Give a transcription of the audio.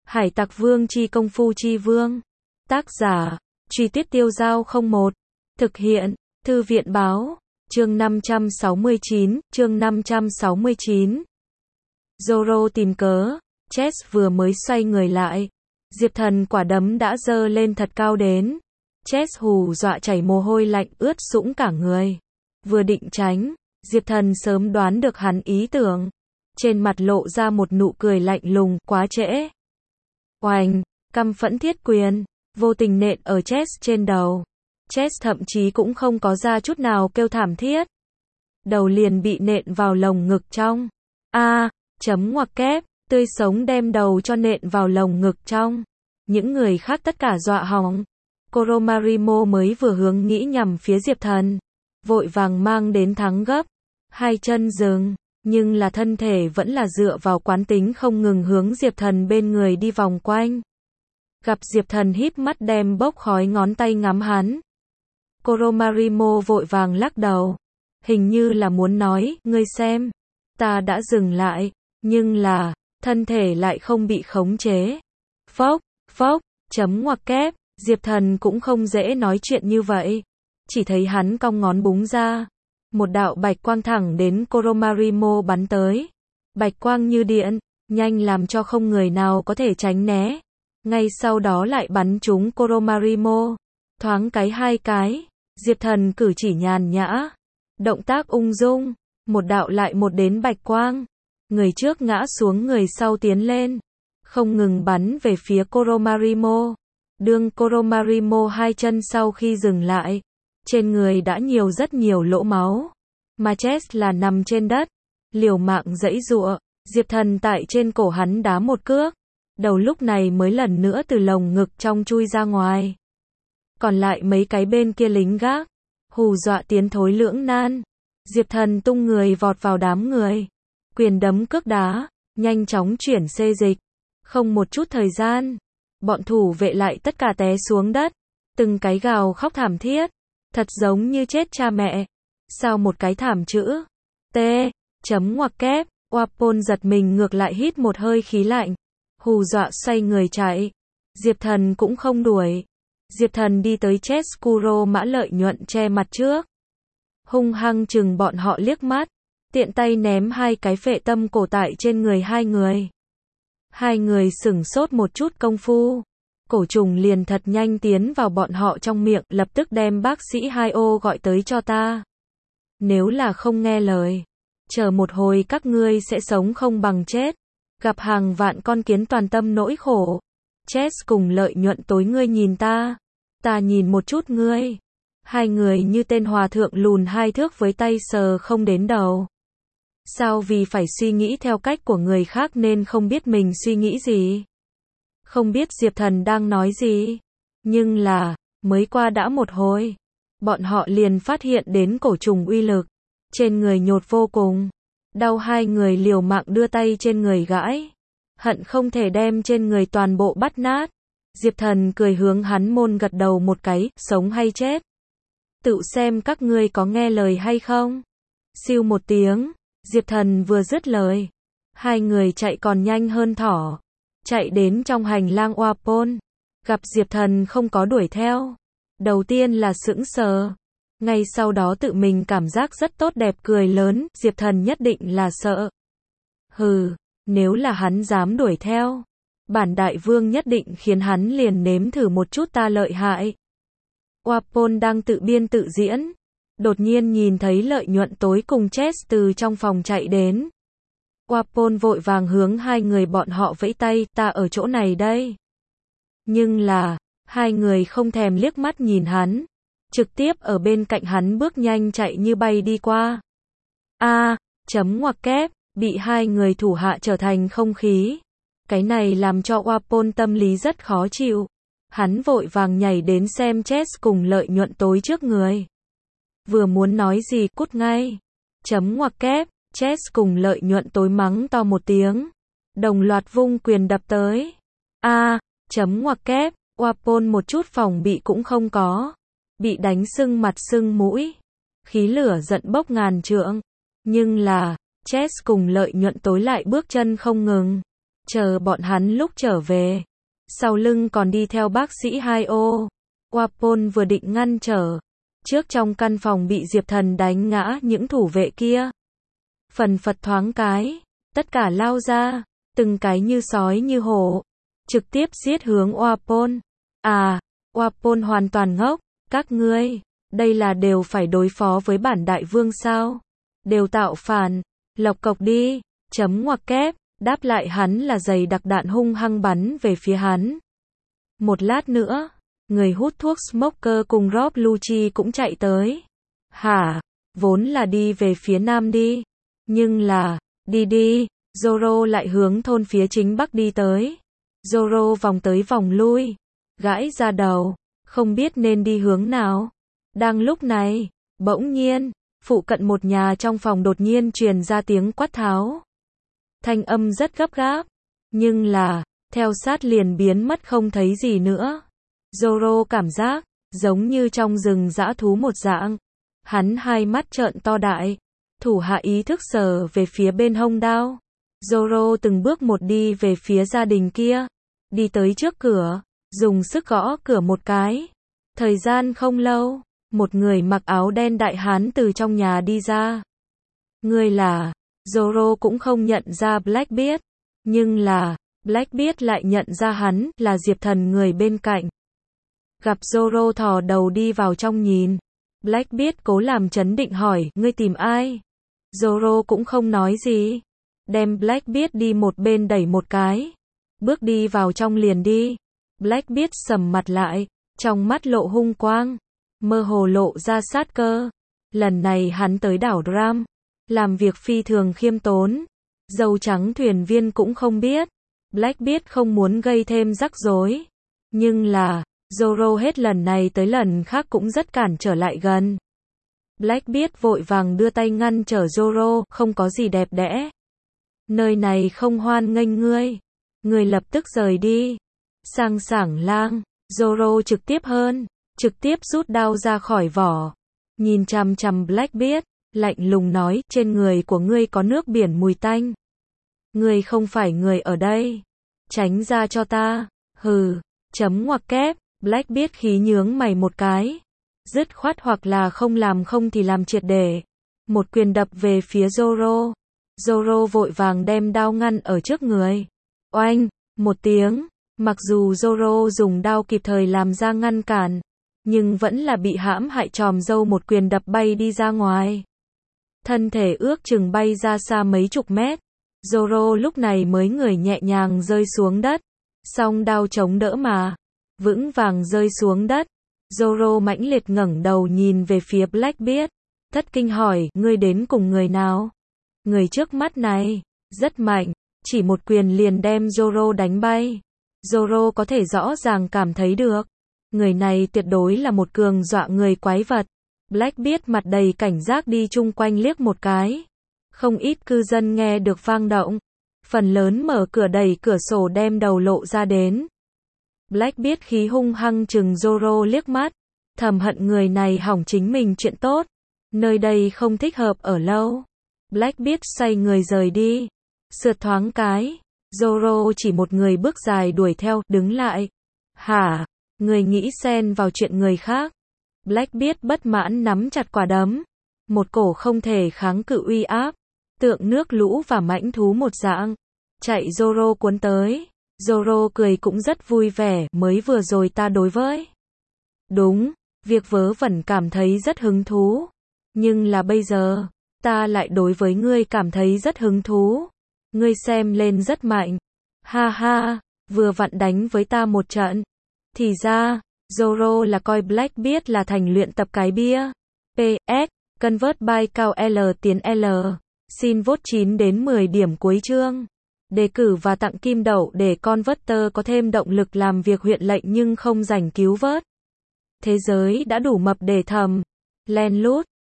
Hải Tặc Vương chi công phu chi vương. Tác giả, Truy Tuyết Tiêu Dao 01. Thực hiện, Thư viện báo. Chương 569. Zoro tìm cớ. Chess vừa mới xoay người lại. Diệp Thần quả đấm đã giơ lên thật cao đến. Chess hù dọa chảy mồ hôi lạnh ướt sũng cả người. Vừa định tránh, Diệp Thần sớm đoán được hắn ý tưởng. Trên mặt lộ ra một nụ cười lạnh lùng, quá trễ. Oành, căm phẫn thiết quyền, vô tình nện ở Chess trên đầu. Chess thậm chí cũng không có ra chút nào kêu thảm thiết. Đầu liền bị nện vào lồng ngực trong. Chấm ngoặc kép, tươi sống đem đầu cho nện vào lồng ngực trong. Những người khác tất cả dọa hỏng. Koromarimo mới vừa hướng nghĩ nhằm phía Diệp Thần. Vội vàng mang đến thắng gấp. Hai chân dừng, nhưng là thân thể vẫn là dựa vào quán tính không ngừng hướng Diệp Thần bên người đi vòng quanh. Gặp Diệp Thần híp mắt đem bốc khói ngón tay ngắm hắn. Koromarimo vội vàng lắc đầu. Hình như là muốn nói, ngươi xem. Ta đã dừng lại, nhưng là, thân thể lại không bị khống chế. Phốc, chấm ngoặc kép, Diệp Thần cũng không dễ nói chuyện như vậy. Chỉ thấy hắn cong ngón búng ra. Một đạo bạch quang thẳng đến Koromarimo bắn tới. Bạch quang như điện, nhanh làm cho không người nào có thể tránh né. Ngay sau đó lại bắn trúng Koromarimo. Thoáng hai cái, Diệp Thần cử chỉ nhàn nhã. Động tác ung dung, một đạo lại một đến bạch quang. Người trước ngã xuống người sau tiến lên. Không ngừng bắn về phía Koromarimo. Đương Koromarimo hai chân sau khi dừng lại. Trên người đã rất nhiều lỗ máu. Mà Chess là nằm trên đất. Liều mạng giãy giụa. Diệp Thần tại trên cổ hắn đá một cước. Đầu lúc này mới lần nữa từ lồng ngực trong chui ra ngoài. Còn lại mấy cái bên kia lính gác. Hù dọa tiến thối lưỡng nan. Diệp Thần tung người vọt vào đám người. Quyền đấm cước đá. Nhanh chóng chuyển xê dịch. Không một chút thời gian. Bọn thủ vệ lại tất cả té xuống đất. Từng cái gào khóc thảm thiết. Thật giống như chết cha mẹ. Sao một cái thảm chữ. Chấm ngoặc kép. Wapol giật mình ngược lại hít một hơi khí lạnh. Hù dọa xoay người chạy. Diệp Thần cũng không đuổi. Diệp Thần đi tới Chess Kuro Mã Lợi Nhuận che mặt trước. Hung hăng chừng bọn họ liếc mắt. Tiện tay ném hai cái phệ tâm cổ tại trên người hai người. Hai người sửng sốt một chút công phu. Cổ trùng liền thật nhanh tiến vào bọn họ trong miệng, lập tức đem bác sĩ 2O gọi tới cho ta. Nếu là không nghe lời, chờ một hồi các ngươi sẽ sống không bằng chết. Gặp hàng vạn con kiến toàn tâm nỗi khổ. Chess cùng Lợi Nhuận tối ngươi nhìn ta nhìn một chút ngươi. Hai người như tên hòa thượng lùn hai thước với tay sờ không đến đầu. Sao vì phải suy nghĩ theo cách của người khác nên không biết mình suy nghĩ gì. Không biết Diệp Thần đang nói gì. Nhưng là, mới qua đã một hồi. Bọn họ liền phát hiện đến cổ trùng uy lực. Trên người nhột vô cùng. Đau hai người liều mạng đưa tay trên người gãi. Hận không thể đem trên người toàn bộ bắt nát. Diệp Thần cười hướng hắn môn gật đầu một cái, sống hay chết. Tự xem các ngươi có nghe lời hay không. Siêu một tiếng. Diệp Thần vừa dứt lời. Hai người chạy còn nhanh hơn thỏ. Chạy đến trong hành lang Wapol. Gặp Diệp Thần không có đuổi theo. Đầu tiên là sững sờ. Ngay sau đó tự mình cảm giác rất tốt đẹp cười lớn. Diệp Thần nhất định là sợ. Hừ, nếu là hắn dám đuổi theo. Bản đại vương nhất định khiến hắn liền nếm thử một chút ta lợi hại. Wapol đang tự biên tự diễn. Đột nhiên nhìn thấy Lợi Nhuận tối cùng Chess từ trong phòng chạy đến. Wapol vội vàng hướng hai người bọn họ vẫy tay, ta ở chỗ này đây. Nhưng là, hai người không thèm liếc mắt nhìn hắn. Trực tiếp ở bên cạnh hắn bước nhanh chạy như bay đi qua. Chấm ngoặc kép, bị hai người thủ hạ trở thành không khí. Cái này làm cho Wapol tâm lý rất khó chịu. Hắn vội vàng nhảy đến xem Chess cùng Lợi Nhuận tối trước người. Vừa muốn nói gì cút ngay. Chấm ngoặc kép, Chess cùng Lợi Nhuận tối mắng to một tiếng. Đồng loạt vung quyền đập tới. Chấm ngoặc kép, Wapol một chút phòng bị cũng không có. Bị đánh sưng mặt sưng mũi. Khí lửa giận bốc ngàn trượng. Nhưng là, Chess cùng Lợi Nhuận tối lại bước chân không ngừng. chờ bọn hắn lúc trở về. Sau lưng còn đi theo bác sĩ 2O. Wapol vừa định ngăn trở. Trước trong căn phòng bị Diệp Thần đánh ngã những thủ vệ kia. Phần phật thoáng cái. Tất cả lao ra. Từng cái như sói như hổ. Trực tiếp giết hướng Wapol. À, Wapol hoàn toàn ngốc. Các ngươi, đây là đều phải đối phó với bản đại vương sao? Đều tạo phản. Lộc cộc đi. Chấm ngoặc kép. Đáp lại hắn là giày đặc đạn hung hăng bắn về phía hắn. Một lát nữa, người hút thuốc Smoker cùng Rob Lucci cũng chạy tới. Hả? Vốn là đi về phía nam đi. Nhưng là, đi, Zoro lại hướng thôn phía chính bắc đi tới. Zoro vòng tới vòng lui, gãi ra đầu, không biết nên đi hướng nào. Đang lúc này, bỗng nhiên, phụ cận một nhà trong phòng đột nhiên truyền ra tiếng quát tháo. Thanh âm rất gấp gáp, nhưng là, theo sát liền biến mất không thấy gì nữa. Zoro cảm giác, giống như trong rừng dã thú một dạng. Hắn hai mắt trợn to đại, thủ hạ ý thức sờ về phía bên hông đao. Zoro từng bước một đi về phía gia đình kia, đi tới trước cửa, dùng sức gõ cửa một cái. Thời gian không lâu, một người mặc áo đen đại hán từ trong nhà đi ra. Người là, Zoro cũng không nhận ra Blackbeard, nhưng là, Blackbeard lại nhận ra hắn là Diệp Thần người bên cạnh. Gặp Zoro thò đầu đi vào trong nhìn, Blackbeard cố làm trấn định hỏi, ngươi tìm ai? Zoro cũng không nói gì, đem Blackbeard đi một bên đẩy một cái, bước đi vào trong liền đi. Blackbeard sầm mặt lại, trong mắt lộ hung quang, mơ hồ lộ ra sát cơ. Lần này hắn tới đảo Dram, làm việc phi thường khiêm tốn. Dâu trắng thuyền viên cũng không biết. Blackbeard không muốn gây thêm rắc rối. Nhưng là, Zoro hết lần này tới lần khác cũng rất cản trở lại gần. Blackbeard vội vàng đưa tay ngăn trở Zoro, không có gì đẹp đẽ. Nơi này không hoan nghênh ngươi. Ngươi lập tức rời đi. Sang sảng lang, Zoro trực tiếp rút đao ra khỏi vỏ. Nhìn chằm chằm Blackbeard, lạnh lùng nói, trên người của ngươi có nước biển mùi tanh. Ngươi không phải người ở đây. Tránh ra cho ta. Hừ, chấm ngoặc kép, Blackbeard khí nhướng mày một cái. Dứt khoát hoặc là không làm không thì làm triệt để. Một quyền đập về phía Zoro. Zoro vội vàng đem đao ngăn ở trước người. Oanh, một tiếng. Mặc dù Zoro dùng đao kịp thời làm ra ngăn cản, nhưng vẫn là bị hãm hại tròm dâu một quyền đập bay đi ra ngoài. Thân thể ước chừng bay ra xa mấy chục mét. Zoro lúc này mới người nhẹ nhàng rơi xuống đất. Song đao chống đỡ mà. Vững vàng rơi xuống đất. Zoro mãnh liệt ngẩng đầu nhìn về phía Blackbeard. Thất kinh hỏi, ngươi đến cùng người nào? Người trước mắt này, rất mạnh. Chỉ một quyền liền đem Zoro đánh bay. Zoro có thể rõ ràng cảm thấy được. Người này tuyệt đối là một cường dọa người quái vật. Blackbeard mặt đầy cảnh giác đi chung quanh liếc một cái. Không ít cư dân nghe được vang động. Phần lớn mở cửa đẩy cửa sổ đem đầu lộ ra đến. Blackbeard khí hung hăng chừng Zoro liếc mắt. Thầm hận người này hỏng chính mình chuyện tốt. Nơi đây không thích hợp ở lâu. Blackbeard xoay người rời đi. Sượt thoáng cái. Zoro chỉ một người bước dài đuổi theo, đứng lại. Hả? Người nghĩ xen vào chuyện người khác. Blackbeard bất mãn nắm chặt quả đấm. Một cổ không thể kháng cự uy áp. Tượng nước lũ và mãnh thú một dạng. Chạy Zoro cuốn tới. Zoro cười cũng rất vui vẻ, mới vừa rồi ta đối với. Đúng, việc vớ vẩn cảm thấy rất hứng thú. Nhưng là bây giờ, ta lại đối với ngươi cảm thấy rất hứng thú. Ngươi xem lên rất mạnh. Ha ha, vừa vặn đánh với ta một trận. Thì ra, Zoro là coi Blackbeard là thành luyện tập cái bia. PS, convert by cao L tiến L. Xin vote 9 đến 10 điểm cuối chương. Đề cử và tặng kim đậu để Converter có thêm động lực làm việc huyện lệnh nhưng không rảnh cứu vớt. Thế giới đã đủ mập để thầm. Len lút.